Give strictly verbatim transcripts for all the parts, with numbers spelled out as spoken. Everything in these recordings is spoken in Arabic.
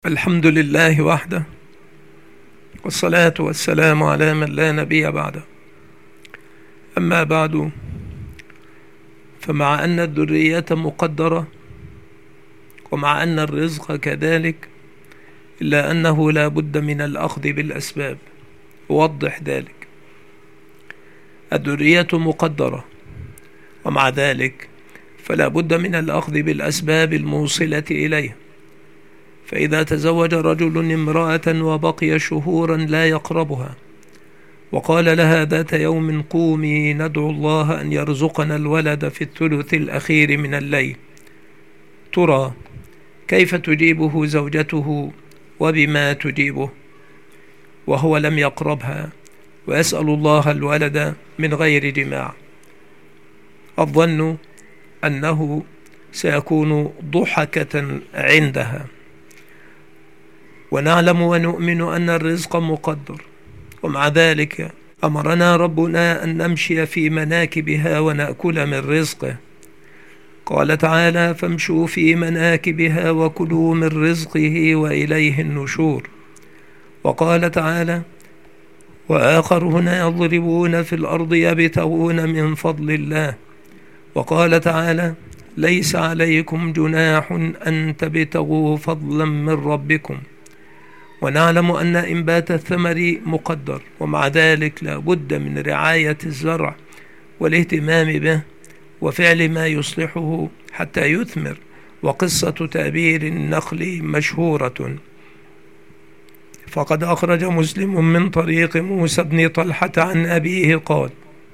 الحمد لله وحده، والصلاة والسلام على من لا نبي بعده. أما بعد، فمع أن الذرية مقدرة ومع أن الرزق كذلك، إلا أنه لا بد من الأخذ بالأسباب. أوضح ذلك: الذرية مقدرة، ومع ذلك فلا بد من الأخذ بالأسباب الموصلة إليه. فإذا تزوج رجل امرأة وبقي شهورا لا يقربها، وقال لها ذات يوم: قومي ندعو الله أن يرزقنا الولد في الثلث الأخير من الليل، ترى كيف تجيبه زوجته وبما تجيبه وهو لم يقربها ويسأل الله الولد من غير جماع؟ الظن أنه سيكون ضحكة عندها. ونعلم ونؤمن أن الرزق مقدر، ومع ذلك أمرنا ربنا أن نمشي في مناكبها ونأكل من رزقه. قال تعالى: فامشوا في مناكبها وكلوا من رزقه وإليه النشور. وقال تعالى: وآخرون يضربون في الأرض يبتغون من فضل الله. وقال تعالى: ليس عليكم جناح أن تبتغوا فضلا من ربكم. ونعلم أن إنبات الثمر مقدر، ومع ذلك لا بد من رعاية الزرع والاهتمام به وفعل ما يصلحه حتى يثمر. وقصة تأبير النخل مشهورة، فقد أخرج مسلم من طريق موسى بن طلحة عن أبيه قال: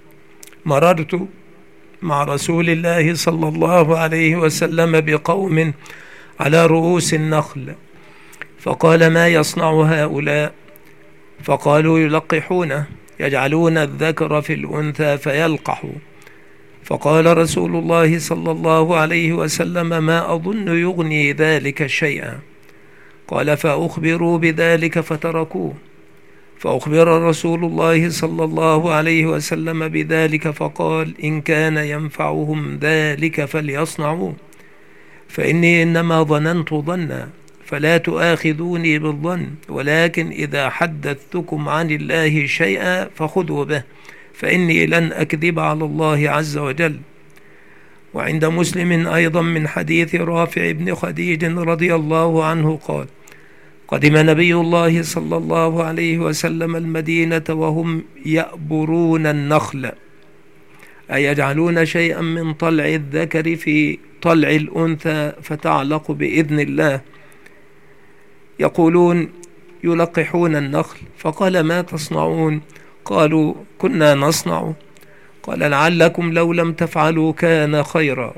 مررت مع رسول الله صلى الله عليه وسلم بقوم على رؤوس النخل، فقال: ما يصنع هؤلاء؟ فقالوا: يلقحونه، يجعلون الذكر في الأنثى فيلقح. فقال رسول الله صلى الله عليه وسلم: ما أظن يغني ذلك شيئا. قال: فأخبروا بذلك فتركوه. فأخبر رسول الله صلى الله عليه وسلم بذلك فقال: إن كان ينفعهم ذلك فليصنعوه، فإني إنما ظننت ظنا، فلا تؤاخذوني بالظن، ولكن إذا حدثتكم عن الله شيئا فخذوا به، فإني لن أكذب على الله عز وجل. وعند مسلم أيضا من حديث رافع بن خديج رضي الله عنه قال: قدم نبي الله صلى الله عليه وسلم المدينة وهم يأبرون النخل، أي يجعلون شيئا من طلع الذكر في طلع الأنثى فتعلق بإذن الله. يقولون: يلقحون النخل. فقال: ما تصنعون؟ قالوا: كنا نصنع. قال: لعلكم لو لم تفعلوا كان خيرا.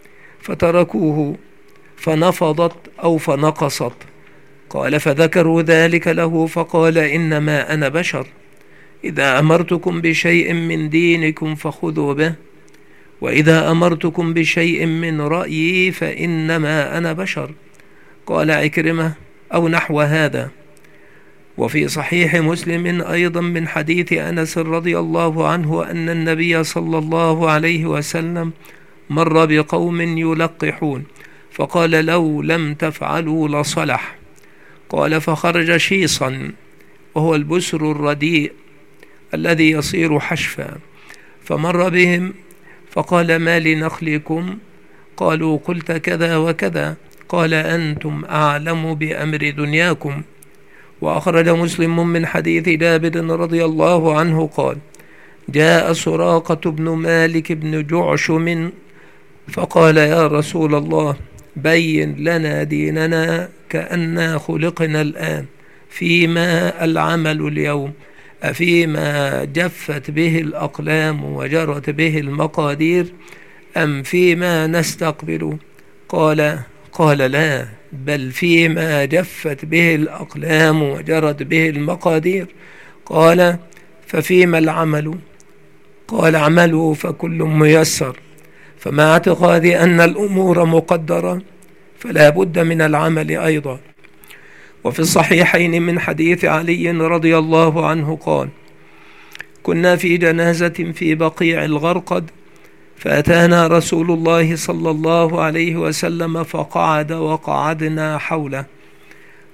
فتركوه فنفضت أو فنقصت. قال: فذكروا ذلك له فقال: إنما أنا بشر، إذا أمرتكم بشيء من دينكم فخذوا به، وإذا أمرتكم بشيء من رأيي فإنما أنا بشر. قال عكرمة: أو نحو هذا. وفي صحيح مسلم أيضا من حديث أنس رضي الله عنه أن النبي صلى الله عليه وسلم مر بقوم يلقحون، فقال: لو لم تفعلوا لصلح. قال: فخرج شيصا، وهو البسر الرديء الذي يصير حشفا، فمر بهم فقال: ما لنخلكم؟ قالوا: قلت كذا وكذا. قال: أنتم أعلم بأمر دنياكم. وأخرج مسلم من حديث جابر رضي الله عنه قال: جاء سراقة بن مالك بن جعشم فقال: يا رسول الله، بين لنا ديننا كأننا خلقنا الآن، فيما العمل اليوم؟ أفيما جفت به الأقلام وجرت به المقادير، أم فيما نستقبل؟ قال قال لا، بل فيما جفت به الأقلام وجرت به المقادير. قال: ففيما العمل؟ قال: اعملوا فكل ميسر. فمع اعتقادي أن الأمور مقدرة فلا بد من العمل أيضا. وفي الصحيحين من حديث علي رضي الله عنه قال: كنا في جنازة في بقيع الغرقد، فأتانا رسول الله صلى الله عليه وسلم فقعد وقعدنا حوله،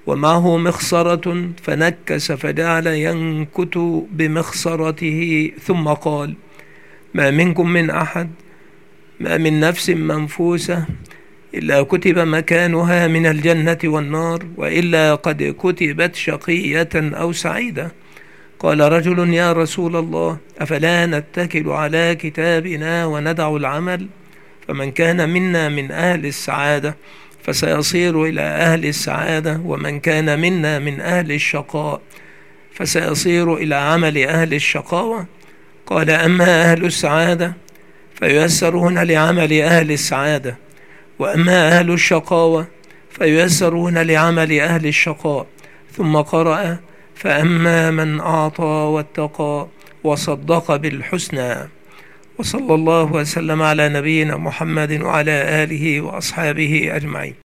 ومعه مخصرة فنكس فجعل ينكت بمخصرته، ثم قال: ما منكم من أحد، ما من نفس منفوسة إلا كتب مكانها من الجنة والنار، وإلا قد كتبت شقية أو سعيدة. قال رجل: يا رسول الله، أفلا نتكل على كتابنا وندع العمل؟ فمن كان منا من أهل السعادة فسيصير إلى أهل السعادة، ومن كان منا من أهل الشقاء فسيصير إلى عمل أهل الشقاوة. قال: أما أهل السعادة فييسرون لعمل أهل السعادة، وأما أهل الشقاوة فييسرون لعمل أهل الشقاء. ثم قرأ: فأما من أعطى واتقى وصدق بالحسنى. وصلى الله وسلم على نبينا محمد وعلى آله وأصحابه أجمعين.